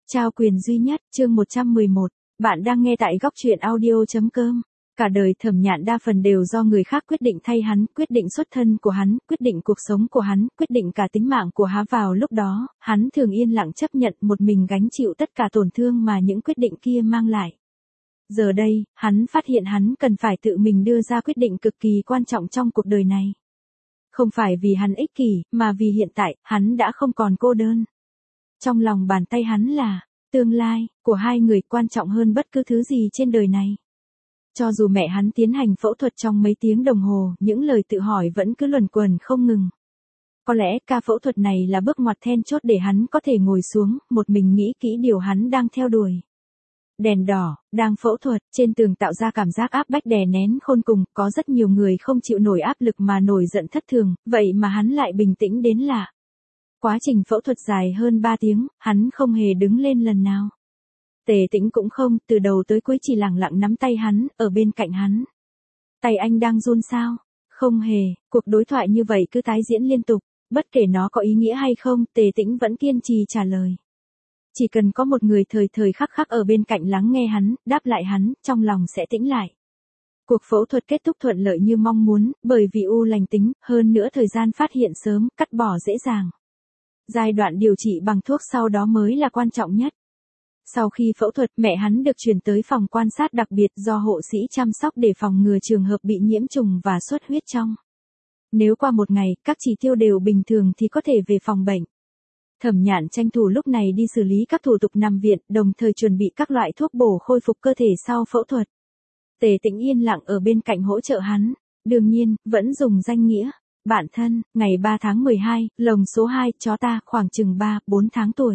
Trao quyền duy nhất, chương 111. Bạn đang nghe tại góc truyện audio.com. Cả đời Thẩm Nhạn đa phần đều do người khác quyết định thay hắn, quyết định xuất thân của hắn, quyết định cuộc sống của hắn, quyết định cả tính mạng của hắn. Vào lúc đó, hắn thường yên lặng chấp nhận một mình gánh chịu tất cả tổn thương mà những quyết định kia mang lại. Giờ đây, hắn phát hiện hắn cần phải tự mình đưa ra quyết định cực kỳ quan trọng trong cuộc đời này. Không phải vì hắn ích kỷ, mà vì hiện tại, hắn đã không còn cô đơn. Trong lòng bàn tay hắn là tương lai của hai người quan trọng hơn bất cứ thứ gì trên đời này. Cho dù mẹ hắn tiến hành phẫu thuật trong mấy tiếng đồng hồ, những lời tự hỏi vẫn cứ luẩn quẩn không ngừng. Có lẽ ca phẫu thuật này là bước ngoặt then chốt để hắn có thể ngồi xuống, một mình nghĩ kỹ điều hắn đang theo đuổi. Đèn đỏ, đang phẫu thuật, trên tường tạo ra cảm giác áp bách đè nén khôn cùng, có rất nhiều người không chịu nổi áp lực mà nổi giận thất thường, vậy mà hắn lại bình tĩnh đến lạ. Quá trình phẫu thuật dài hơn 3 tiếng, hắn không hề đứng lên lần nào. Tề Tĩnh cũng không, từ đầu tới cuối chỉ lặng lặng nắm tay hắn, ở bên cạnh hắn. Tay anh đang run sao? Không hề, cuộc đối thoại như vậy cứ tái diễn liên tục, bất kể nó có ý nghĩa hay không, Tề Tĩnh vẫn kiên trì trả lời. Chỉ cần có một người thời thời khắc khắc ở bên cạnh lắng nghe hắn, đáp lại hắn, trong lòng sẽ tĩnh lại. Cuộc phẫu thuật kết thúc thuận lợi như mong muốn, bởi vì u lành tính, hơn nữa thời gian phát hiện sớm, cắt bỏ dễ dàng. Giai đoạn điều trị bằng thuốc sau đó mới là quan trọng nhất. Sau khi phẫu thuật, mẹ hắn được chuyển tới phòng quan sát đặc biệt do hộ sĩ chăm sóc để phòng ngừa trường hợp bị nhiễm trùng và xuất huyết trong. Nếu qua một ngày, các chỉ tiêu đều bình thường thì có thể về phòng bệnh. Thẩm Nhạn tranh thủ lúc này đi xử lý các thủ tục nằm viện, đồng thời chuẩn bị các loại thuốc bổ khôi phục cơ thể sau phẫu thuật. Tề Tĩnh yên lặng ở bên cạnh hỗ trợ hắn, đương nhiên, vẫn dùng danh nghĩa. Bạn thân, ngày 3 tháng 12, lồng số 2, chó ta, khoảng chừng 3-4 tháng tuổi.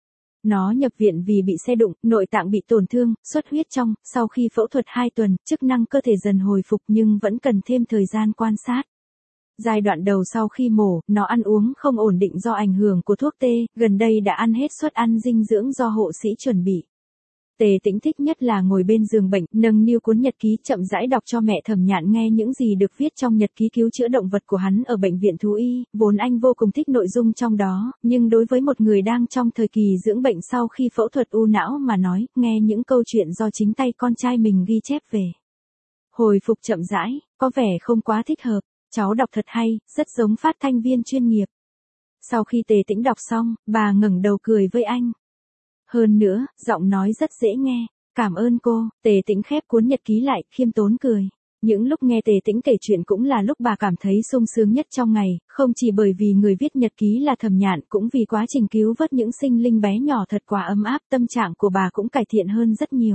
Nó nhập viện vì bị xe đụng, nội tạng bị tổn thương, xuất huyết trong, sau khi phẫu thuật 2 tuần, chức năng cơ thể dần hồi phục nhưng vẫn cần thêm thời gian quan sát. Giai đoạn đầu sau khi mổ, nó ăn uống không ổn định do ảnh hưởng của thuốc tê, gần đây đã ăn hết suất ăn dinh dưỡng do hộ sĩ chuẩn bị. Tề Tĩnh thích nhất là ngồi bên giường bệnh, nâng niu cuốn nhật ký chậm rãi đọc cho mẹ Thẩm Nhạn nghe những gì được viết trong nhật ký cứu chữa động vật của hắn ở bệnh viện thú y, vốn anh vô cùng thích nội dung trong đó, nhưng đối với một người đang trong thời kỳ dưỡng bệnh sau khi phẫu thuật u não mà nói, nghe những câu chuyện do chính tay con trai mình ghi chép về. Hồi phục chậm rãi, có vẻ không quá thích hợp, cháu đọc thật hay, rất giống phát thanh viên chuyên nghiệp. Sau khi Tề Tĩnh đọc xong, bà ngẩng đầu cười với anh. Hơn nữa, giọng nói rất dễ nghe. Cảm ơn cô. Tề Tĩnh khép cuốn nhật ký lại, khiêm tốn cười. Những lúc nghe Tề Tĩnh kể chuyện cũng là lúc bà cảm thấy sung sướng nhất trong ngày, không chỉ bởi vì người viết nhật ký là Thẩm Nhạn, cũng vì quá trình cứu vớt những sinh linh bé nhỏ thật quá ấm áp, tâm trạng của bà cũng cải thiện hơn rất nhiều.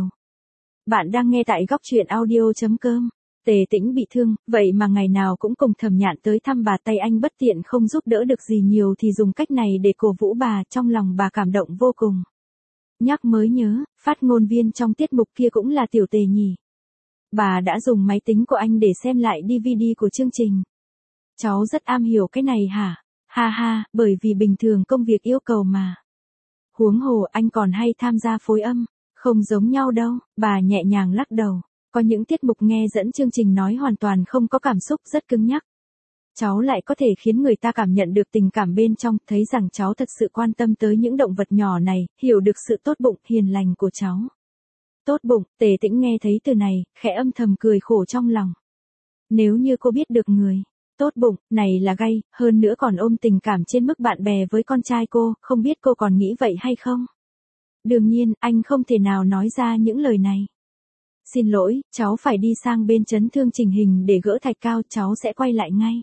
Bạn đang nghe tại góc truyện audio.com. Tề Tĩnh bị thương, vậy mà ngày nào cũng cùng Thẩm Nhạn tới thăm bà, tay anh bất tiện không giúp đỡ được gì nhiều thì dùng cách này để cổ vũ bà, trong lòng bà cảm động vô cùng. Nhắc mới nhớ, phát ngôn viên trong tiết mục kia cũng là Tiểu Tề nhỉ. Bà đã dùng máy tính của anh để xem lại DVD của chương trình. Cháu rất am hiểu cái này hả? Ha ha, bởi vì bình thường công việc yêu cầu mà. Huống hồ anh còn hay tham gia phối âm, không giống nhau đâu, bà nhẹ nhàng lắc đầu. Có những tiết mục nghe dẫn chương trình nói hoàn toàn không có cảm xúc, rất cứng nhắc. Cháu lại có thể khiến người ta cảm nhận được tình cảm bên trong, thấy rằng cháu thật sự quan tâm tới những động vật nhỏ này, hiểu được sự tốt bụng, hiền lành của cháu. Tốt bụng, Tề Tĩnh nghe thấy từ này, khẽ âm thầm cười khổ trong lòng. Nếu như cô biết được người tốt bụng này là gay, hơn nữa còn ôm tình cảm trên mức bạn bè với con trai cô, không biết cô còn nghĩ vậy hay không? Đương nhiên, anh không thể nào nói ra những lời này. Xin lỗi, cháu phải đi sang bên chấn thương chỉnh hình để gỡ thạch cao, cháu sẽ quay lại ngay.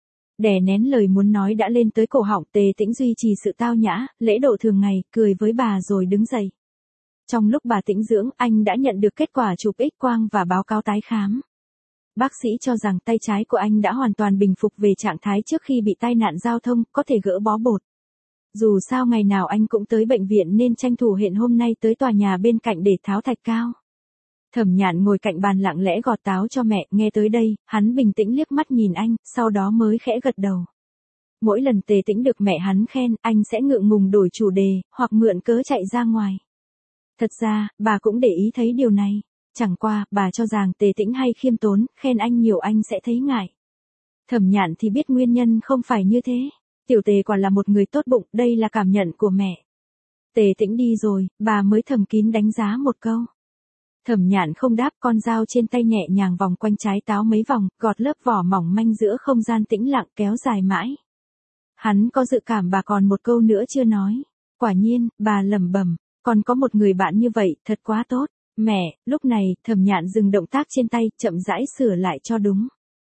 Đè nén lời muốn nói đã lên tới cổ họng, Tề Tĩnh duy trì sự tao nhã, lễ độ thường ngày, cười với bà rồi đứng dậy. Trong lúc bà tĩnh dưỡng, anh đã nhận được kết quả chụp X-quang và báo cáo tái khám. Bác sĩ cho rằng tay trái của anh đã hoàn toàn bình phục về trạng thái trước khi bị tai nạn giao thông, có thể gỡ bó bột. Dù sao ngày nào anh cũng tới bệnh viện nên tranh thủ hẹn hôm nay tới tòa nhà bên cạnh để tháo thạch cao. Thẩm Nhạn ngồi cạnh bàn lặng lẽ gọt táo cho mẹ, nghe tới đây, hắn bình tĩnh liếc mắt nhìn anh, sau đó mới khẽ gật đầu. Mỗi lần Tề Tĩnh được mẹ hắn khen, anh sẽ ngượng ngùng đổi chủ đề, hoặc mượn cớ chạy ra ngoài. Thật ra, bà cũng để ý thấy điều này. Chẳng qua, bà cho rằng Tề Tĩnh hay khiêm tốn, khen anh nhiều anh sẽ thấy ngại. Thẩm Nhạn thì biết nguyên nhân không phải như thế. Tiểu Tề quả là một người tốt bụng, đây là cảm nhận của mẹ. Tề Tĩnh đi rồi, bà mới thầm kín đánh giá một câu. Thẩm Nhạn không đáp, con dao trên tay nhẹ nhàng vòng quanh trái táo mấy vòng, gọt lớp vỏ mỏng manh giữa không gian tĩnh lặng kéo dài mãi. Hắn có dự cảm bà còn một câu nữa chưa nói. Quả nhiên, bà lẩm bẩm, còn có một người bạn như vậy, thật quá tốt. Mẹ, lúc này, Thẩm Nhạn dừng động tác trên tay, chậm rãi sửa lại cho đúng.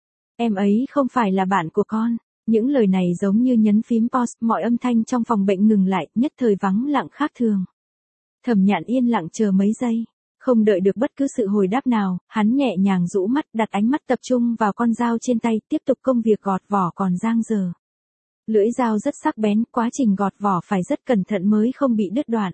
Em ấy không phải là bạn của con. Những lời này giống như nhấn phím pause, mọi âm thanh trong phòng bệnh ngừng lại, nhất thời vắng lặng khác thường. Thẩm Nhạn yên lặng chờ mấy giây. Không đợi được bất cứ sự hồi đáp nào, hắn nhẹ nhàng rũ mắt, đặt ánh mắt tập trung vào con dao trên tay, tiếp tục công việc gọt vỏ còn dang dở. Lưỡi dao rất sắc bén, quá trình gọt vỏ phải rất cẩn thận mới không bị đứt đoạn.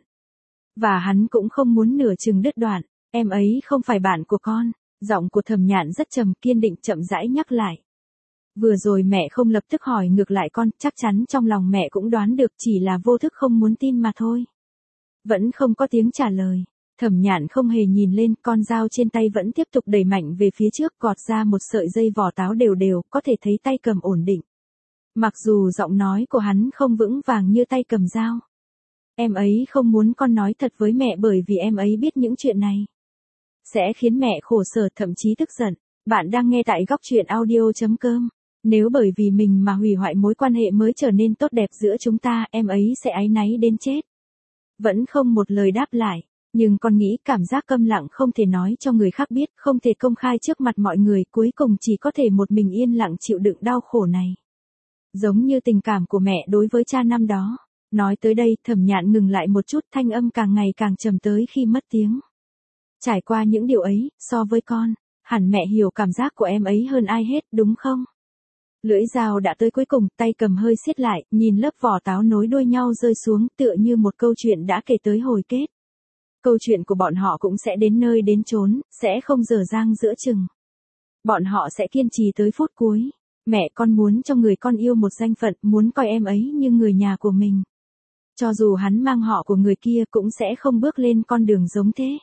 Và hắn cũng không muốn nửa chừng đứt đoạn, em ấy không phải bạn của con. Giọng của Thẩm Nhạn rất trầm, kiên định, chậm rãi nhắc lại. Vừa rồi mẹ không lập tức hỏi ngược lại con, chắc chắn trong lòng mẹ cũng đoán được, chỉ là vô thức không muốn tin mà thôi. Vẫn không có tiếng trả lời. Thẩm Nhạn không hề nhìn lên, con dao trên tay vẫn tiếp tục đẩy mạnh về phía trước, gọt ra một sợi dây vỏ táo đều đều, có thể thấy tay cầm ổn định. Mặc dù giọng nói của hắn không vững vàng như tay cầm dao. Em ấy không muốn con nói thật với mẹ bởi vì em ấy biết những chuyện này sẽ khiến mẹ khổ sở, thậm chí tức giận. Bạn đang nghe tại góc truyện audio.com. Nếu bởi vì mình mà hủy hoại mối quan hệ mới trở nên tốt đẹp giữa chúng ta, em ấy sẽ áy náy đến chết. Vẫn không một lời đáp lại. Nhưng con nghĩ cảm giác câm lặng không thể nói cho người khác biết, không thể công khai trước mặt mọi người, cuối cùng chỉ có thể một mình yên lặng chịu đựng đau khổ này. Giống như tình cảm của mẹ đối với cha năm đó. Nói tới đây, Thẩm Nhạn ngừng lại một chút, thanh âm càng ngày càng trầm tới khi mất tiếng. Trải qua những điều ấy, so với con, hẳn mẹ hiểu cảm giác của em ấy hơn ai hết, đúng không? Lưỡi dao đã tới cuối cùng, tay cầm hơi siết lại, nhìn lớp vỏ táo nối đuôi nhau rơi xuống, tựa như một câu chuyện đã kể tới hồi kết. Câu chuyện của bọn họ cũng sẽ đến nơi đến chốn, sẽ không dở dang giữa chừng. Bọn họ sẽ kiên trì tới phút cuối. Mẹ con muốn cho người con yêu một danh phận, muốn coi em ấy như người nhà của mình. Cho dù hắn mang họ của người kia cũng sẽ không bước lên con đường giống thế.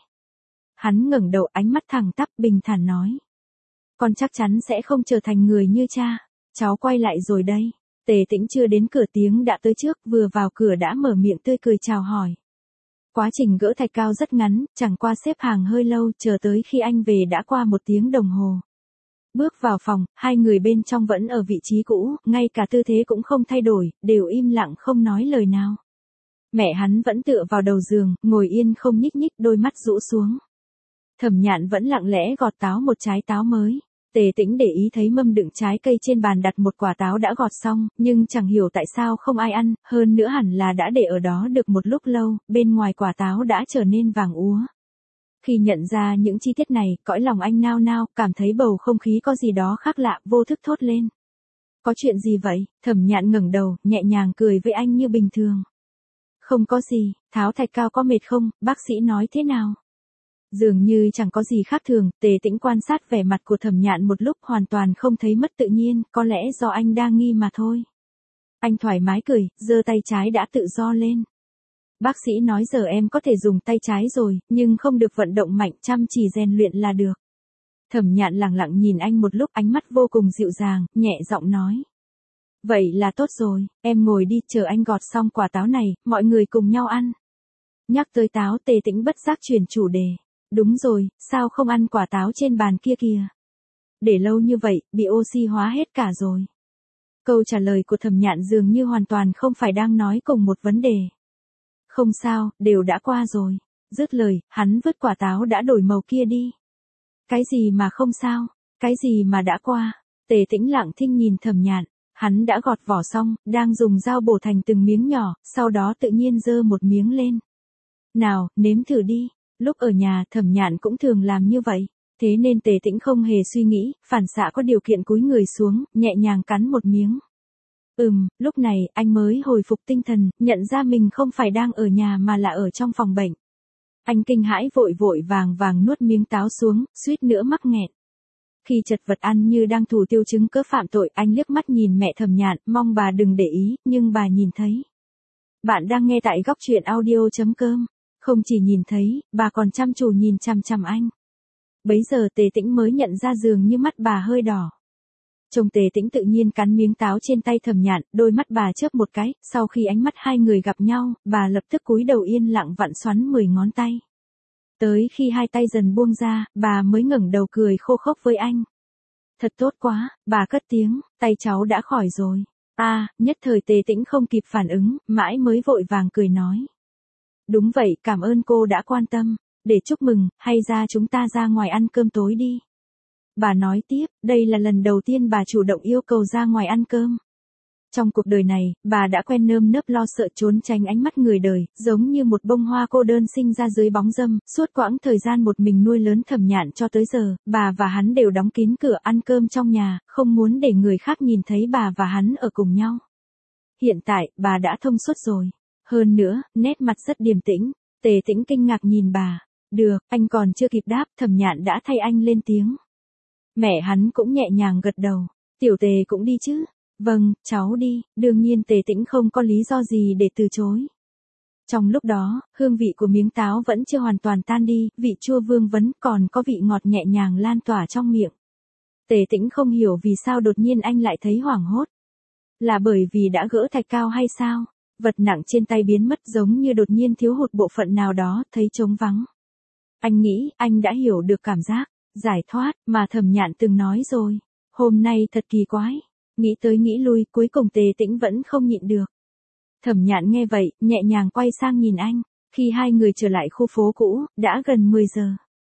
Hắn ngẩng đầu, ánh mắt thẳng tắp, bình thản nói. Con chắc chắn sẽ không trở thành người như cha. Cháu quay lại rồi đây. Tề Tĩnh chưa đến cửa tiếng đã tới trước, vừa vào cửa đã mở miệng tươi cười chào hỏi. Quá trình gỡ thạch cao rất ngắn, chẳng qua xếp hàng hơi lâu, chờ tới khi anh về đã qua 1 tiếng đồng hồ. Bước vào phòng, hai người bên trong vẫn ở vị trí cũ, ngay cả tư thế cũng không thay đổi, đều im lặng không nói lời nào. Mẹ hắn vẫn tựa vào đầu giường, ngồi yên không nhích nhích, đôi mắt rũ xuống. Thẩm Nhạn vẫn lặng lẽ gọt táo một trái táo mới. Tề Tĩnh để ý thấy mâm đựng trái cây trên bàn đặt một quả táo đã gọt xong, nhưng chẳng hiểu tại sao không ai ăn, hơn nữa hẳn là đã để ở đó được một lúc lâu, bên ngoài quả táo đã trở nên vàng úa. Khi nhận ra những chi tiết này, cõi lòng anh nao nao, cảm thấy bầu không khí có gì đó khác lạ, vô thức thốt lên. Có chuyện gì vậy? Thẩm Nhạn ngẩng đầu, nhẹ nhàng cười với anh như bình thường. Không có gì, tháo thạch cao có mệt không, bác sĩ nói thế nào? Dường như chẳng có gì khác thường, Tề Tĩnh quan sát vẻ mặt của Thẩm Nhạn một lúc, hoàn toàn không thấy mất tự nhiên, có lẽ do anh đang nghi mà thôi. Anh thoải mái cười, giơ tay trái đã tự do lên. Bác sĩ nói giờ em có thể dùng tay trái rồi, nhưng không được vận động mạnh, chăm chỉ rèn luyện là được. Thẩm Nhạn lặng lặng nhìn anh một lúc, ánh mắt vô cùng dịu dàng, nhẹ giọng nói. Vậy là tốt rồi, em ngồi đi, chờ anh gọt xong quả táo này, mọi người cùng nhau ăn. Nhắc tới táo, Tề Tĩnh bất giác chuyển chủ đề. Đúng rồi, sao không ăn quả táo trên bàn kia kìa? Để lâu như vậy, bị oxy hóa hết cả rồi. Câu trả lời của Thẩm Nhạn dường như hoàn toàn không phải đang nói cùng một vấn đề. Không sao, đều đã qua rồi. Dứt lời, hắn vứt quả táo đã đổi màu kia đi. Cái gì mà không sao? Cái gì mà đã qua? Tề Tĩnh lặng thinh nhìn Thẩm Nhạn. Hắn đã gọt vỏ xong, đang dùng dao bổ thành từng miếng nhỏ, sau đó tự nhiên giơ một miếng lên. Nào, nếm thử đi. Lúc ở nhà, Thẩm Nhạn cũng thường làm như vậy. Thế nên Tề Tĩnh không hề suy nghĩ, phản xạ có điều kiện cúi người xuống, nhẹ nhàng cắn một miếng. Lúc này, anh mới hồi phục tinh thần, nhận ra mình không phải đang ở nhà mà là ở trong phòng bệnh. Anh kinh hãi vội vội vàng vàng nuốt miếng táo xuống, suýt nữa mắc nghẹn. Khi chật vật ăn như đang thủ tiêu chứng cớ phạm tội, anh liếc mắt nhìn mẹ Thẩm Nhạn, mong bà đừng để ý, nhưng bà nhìn thấy. Bạn đang nghe tại góc truyện audio.com. Không chỉ nhìn thấy, bà còn chăm chú nhìn chằm chằm anh. Bấy giờ Tề Tĩnh mới nhận ra dường như mắt bà hơi đỏ. Trông Tề Tĩnh tự nhiên cắn miếng táo trên tay Thẩm Nhạn, đôi mắt bà chớp một cái, sau khi ánh mắt hai người gặp nhau, bà lập tức cúi đầu yên lặng vặn xoắn 10 ngón tay. Tới khi hai tay dần buông ra, bà mới ngẩng đầu cười khô khốc với anh. Thật tốt quá, bà cất tiếng, tay cháu đã khỏi rồi. Nhất thời Tề Tĩnh không kịp phản ứng, mãi mới vội vàng cười nói. Đúng vậy, cảm ơn cô đã quan tâm, để chúc mừng, hay ra chúng ta ra ngoài ăn cơm tối đi. Bà nói tiếp, đây là lần đầu tiên bà chủ động yêu cầu ra ngoài ăn cơm. Trong cuộc đời này, bà đã quen nơm nớp lo sợ trốn tránh ánh mắt người đời, giống như một bông hoa cô đơn sinh ra dưới bóng râm, suốt quãng thời gian một mình nuôi lớn Thẩm Nhạn cho tới giờ, bà và hắn đều đóng kín cửa ăn cơm trong nhà, không muốn để người khác nhìn thấy bà và hắn ở cùng nhau. Hiện tại, bà đã thông suốt rồi. Hơn nữa, nét mặt rất điềm tĩnh. Tề Tĩnh kinh ngạc nhìn bà. Được, anh còn chưa kịp đáp, Thẩm Nhạn đã thay anh lên tiếng. Mẹ hắn cũng nhẹ nhàng gật đầu. Tiểu Tề cũng đi chứ? Vâng, cháu đi. Đương nhiên Tề Tĩnh không có lý do gì để từ chối. Trong lúc đó, hương vị của miếng táo vẫn chưa hoàn toàn tan đi, vị chua vương vấn còn có vị ngọt nhẹ nhàng lan tỏa trong miệng. Tề Tĩnh không hiểu vì sao đột nhiên anh lại thấy hoảng hốt. Là bởi vì đã gỡ thạch cao hay sao? Vật nặng trên tay biến mất giống như đột nhiên thiếu hụt bộ phận nào đó, thấy trống vắng. Anh nghĩ, anh đã hiểu được cảm giác, giải thoát, mà Thẩm Nhạn từng nói rồi. Hôm nay thật kỳ quái. Nghĩ tới nghĩ lui, cuối cùng Tề Tĩnh vẫn không nhịn được. Thẩm Nhạn nghe vậy, nhẹ nhàng quay sang nhìn anh. Khi hai người trở lại khu phố cũ, đã gần 10 giờ.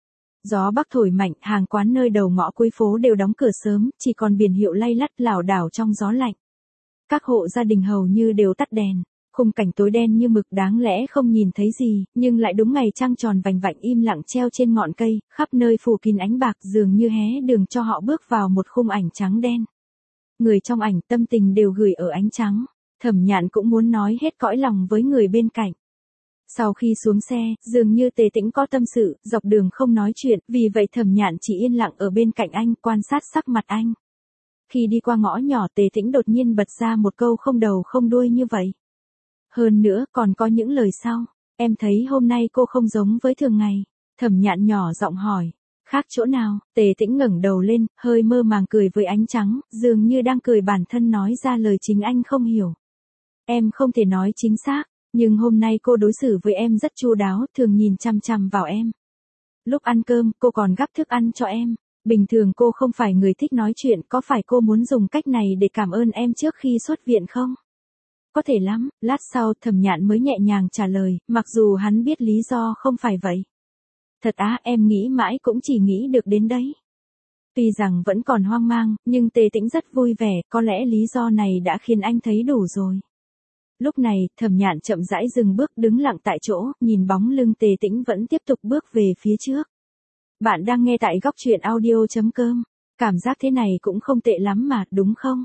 Gió bắc thổi mạnh, hàng quán nơi đầu ngõ cuối phố đều đóng cửa sớm, chỉ còn biển hiệu lay lắt lảo đảo trong gió lạnh. Các hộ gia đình hầu như đều tắt đèn. Khung cảnh tối đen như mực đáng lẽ không nhìn thấy gì, nhưng lại đúng ngày trăng tròn vành vạnh im lặng treo trên ngọn cây, khắp nơi phủ kín ánh bạc dường như hé đường cho họ bước vào một khung ảnh trắng đen. Người trong ảnh tâm tình đều gửi ở ánh trắng. Thẩm Nhạn cũng muốn nói hết cõi lòng với người bên cạnh. Sau khi xuống xe, dường như Tề Tĩnh có tâm sự, dọc đường không nói chuyện, vì vậy Thẩm Nhạn chỉ yên lặng ở bên cạnh anh, quan sát sắc mặt anh. Khi đi qua ngõ nhỏ Tề Tĩnh đột nhiên bật ra một câu không đầu không đuôi như vậy. Hơn nữa còn có những lời sau, em thấy hôm nay cô không giống với thường ngày. Thẩm Nhạn nhỏ giọng hỏi, khác chỗ nào? Tề Tĩnh ngẩng đầu lên, hơi mơ màng cười với ánh trắng, dường như đang cười bản thân nói ra lời chính anh không hiểu. Em không thể nói chính xác, nhưng hôm nay cô đối xử với em rất chu đáo, thường nhìn chằm chằm vào em. Lúc ăn cơm, cô còn gắp thức ăn cho em. Bình thường cô không phải người thích nói chuyện, có phải cô muốn dùng cách này để cảm ơn em trước khi xuất viện không? Có thể lắm, lát sau Thẩm Nhạn mới nhẹ nhàng trả lời, mặc dù hắn biết lý do không phải vậy. Thật em nghĩ mãi cũng chỉ nghĩ được đến đấy. Tuy rằng vẫn còn hoang mang, nhưng Tề Tĩnh rất vui vẻ, có lẽ lý do này đã khiến anh thấy đủ rồi. Lúc này, Thẩm Nhạn chậm rãi dừng bước đứng lặng tại chỗ, nhìn bóng lưng Tề Tĩnh vẫn tiếp tục bước về phía trước. Bạn đang nghe tại góc truyện audio.com. Cảm giác thế này cũng không tệ lắm mà, đúng không?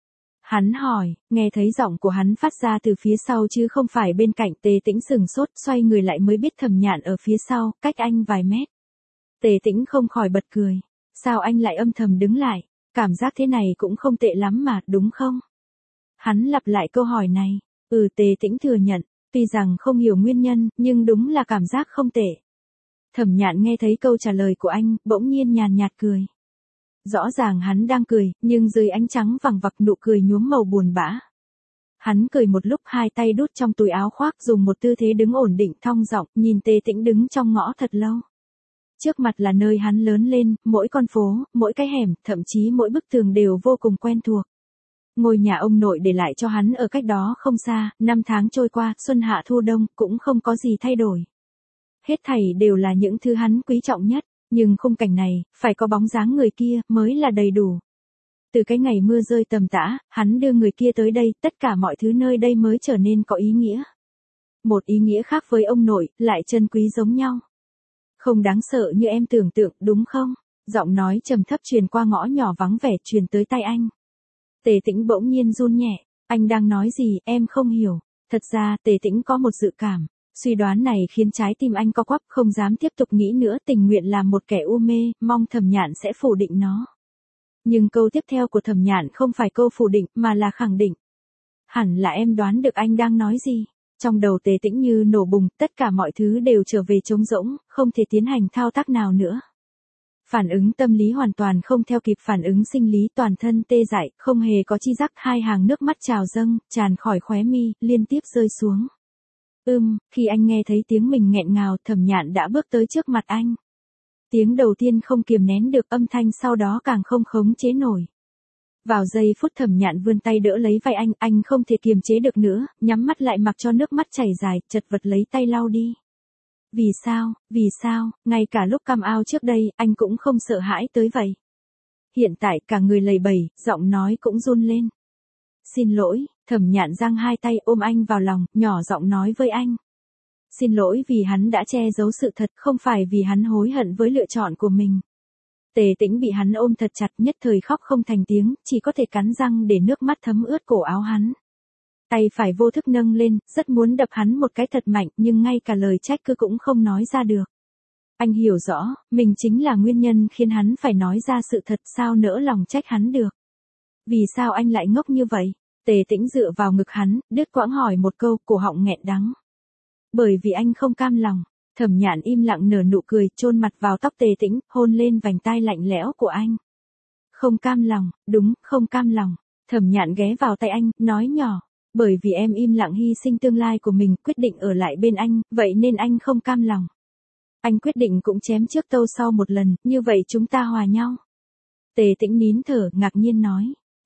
Hắn hỏi, nghe thấy giọng của hắn phát ra từ phía sau chứ không phải bên cạnh. Tề Tĩnh sừng sốt, xoay người lại mới biết Thẩm Nhạn ở phía sau, cách anh vài mét. Tề Tĩnh không khỏi bật cười. Sao anh lại âm thầm đứng lại? Cảm giác thế này cũng không tệ lắm mà, đúng không? Hắn lặp lại câu hỏi này. Tề Tĩnh thừa nhận, tuy rằng không hiểu nguyên nhân, nhưng đúng là cảm giác không tệ. Thẩm Nhạn nghe thấy câu trả lời của anh, bỗng nhiên nhàn nhạt cười. Rõ ràng hắn đang cười, nhưng dưới ánh trắng vằng vặc nụ cười nhuốm màu buồn bã. Hắn cười một lúc, hai tay đút trong túi áo khoác, dùng một tư thế đứng ổn định thong dọng, nhìn Tề Tĩnh đứng trong ngõ thật lâu. Trước mặt là nơi hắn lớn lên, mỗi con phố, mỗi cái hẻm, thậm chí mỗi bức tường đều vô cùng quen thuộc. Ngôi nhà ông nội để lại cho hắn ở cách đó không xa, 5 tháng trôi qua, xuân hạ thu đông, cũng không có gì thay đổi. Hết thảy đều là những thứ hắn quý trọng nhất, nhưng khung cảnh này, phải có bóng dáng người kia, mới là đầy đủ. Từ cái ngày mưa rơi tầm tã, hắn đưa người kia tới đây, tất cả mọi thứ nơi đây mới trở nên có ý nghĩa. Một ý nghĩa khác với ông nội, lại chân quý giống nhau. Không đáng sợ như em tưởng tượng, đúng không? Giọng nói trầm thấp truyền qua ngõ nhỏ vắng vẻ, truyền tới tai anh. Tề Tĩnh bỗng nhiên run nhẹ, anh đang nói gì, em không hiểu. Thật ra, Tề Tĩnh có một dự cảm. Suy đoán này khiến trái tim anh co quắp, không dám tiếp tục nghĩ nữa, tình nguyện làm một kẻ u mê, mong Thẩm Nhạn sẽ phủ định nó. Nhưng câu tiếp theo của Thẩm Nhạn không phải câu phủ định, mà là khẳng định. Hẳn là em đoán được anh đang nói gì. Trong đầu Tề Tĩnh như nổ bùng, tất cả mọi thứ đều trở về trống rỗng, không thể tiến hành thao tác nào nữa. Phản ứng tâm lý hoàn toàn không theo kịp phản ứng sinh lý, toàn thân tê dại, không hề có chi giác, hai hàng nước mắt trào dâng, tràn khỏi khóe mi, liên tiếp rơi xuống. Khi anh nghe thấy tiếng mình nghẹn ngào, Thẩm Nhạn đã bước tới trước mặt anh. Tiếng đầu tiên không kiềm nén được, âm thanh sau đó càng không khống chế nổi. Vào giây phút Thẩm Nhạn vươn tay đỡ lấy vai anh không thể kiềm chế được nữa, nhắm mắt lại mặc cho nước mắt chảy dài, chật vật lấy tay lau đi. Vì sao, ngay cả lúc cam ao trước đây, anh cũng không sợ hãi tới vậy. Hiện tại cả người lầy bẩy, giọng nói cũng run lên. Xin lỗi, Thẩm Nhạn giang hai tay ôm anh vào lòng, nhỏ giọng nói với anh. Xin lỗi vì hắn đã che giấu sự thật, không phải vì hắn hối hận với lựa chọn của mình. Tề Tĩnh bị hắn ôm thật chặt, nhất thời khóc không thành tiếng, chỉ có thể cắn răng để nước mắt thấm ướt cổ áo hắn. Tay phải vô thức nâng lên, rất muốn đập hắn một cái thật mạnh, nhưng ngay cả lời trách cứ cũng không nói ra được. Anh hiểu rõ, mình chính là nguyên nhân khiến hắn phải nói ra sự thật, sao nỡ lòng trách hắn được. Vì sao anh lại ngốc như vậy? Tề Tĩnh dựa vào ngực hắn, đứt quãng hỏi một câu, cổ họng nghẹn đắng. Bởi vì anh không cam lòng. Thẩm Nhạn im lặng nở nụ cười, chôn mặt vào tóc Tề Tĩnh, hôn lên vành tai lạnh lẽo của anh. Không cam lòng, đúng, không cam lòng. Thẩm Nhạn ghé vào tay anh, nói nhỏ. Bởi vì em im lặng hy sinh tương lai của mình, quyết định ở lại bên anh, vậy nên anh không cam lòng. Anh quyết định cũng chém trước tâu sau một lần, như vậy chúng ta hòa nhau. Tề Tĩnh nín thở, ngạc nhiên nói.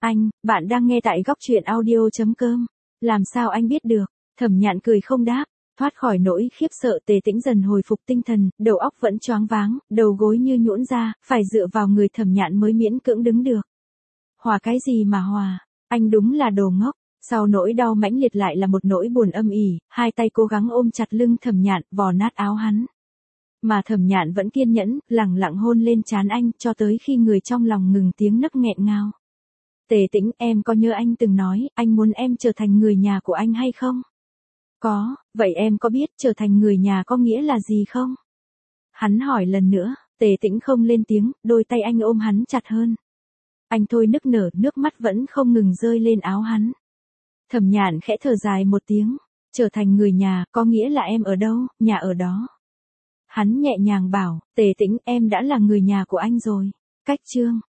Bạn đang nghe tại góc truyện audio.com. Làm sao anh biết được? Thẩm Nhạn cười không đáp. Thoát khỏi nỗi khiếp sợ, Tề Tĩnh dần hồi phục tinh thần, đầu óc vẫn choáng váng, đầu gối như nhũn ra, phải dựa vào người Thẩm Nhạn mới miễn cưỡng đứng được. Hòa cái gì mà hòa? Anh đúng là đồ ngốc. Sau nỗi đau mãnh liệt lại là một nỗi buồn âm ỉ, hai tay cố gắng ôm chặt lưng Thẩm Nhạn, vò nát áo hắn. Mà Thẩm Nhạn vẫn kiên nhẫn, lẳng lặng hôn lên trán anh, cho tới khi người trong lòng ngừng tiếng nấc nghẹn ngào. Tề Tĩnh, em có nhớ anh từng nói, anh muốn em trở thành người nhà của anh hay không? Có, vậy em có biết trở thành người nhà có nghĩa là gì không? Hắn hỏi lần nữa, Tề Tĩnh không lên tiếng, đôi tay anh ôm hắn chặt hơn. Anh thôi nức nở, nước mắt vẫn không ngừng rơi lên áo hắn. Thẩm Nhạn khẽ thở dài một tiếng, trở thành người nhà, có nghĩa là em ở đâu, nhà ở đó. Hắn nhẹ nhàng bảo, Tề Tĩnh, em đã là người nhà của anh rồi. Cách chương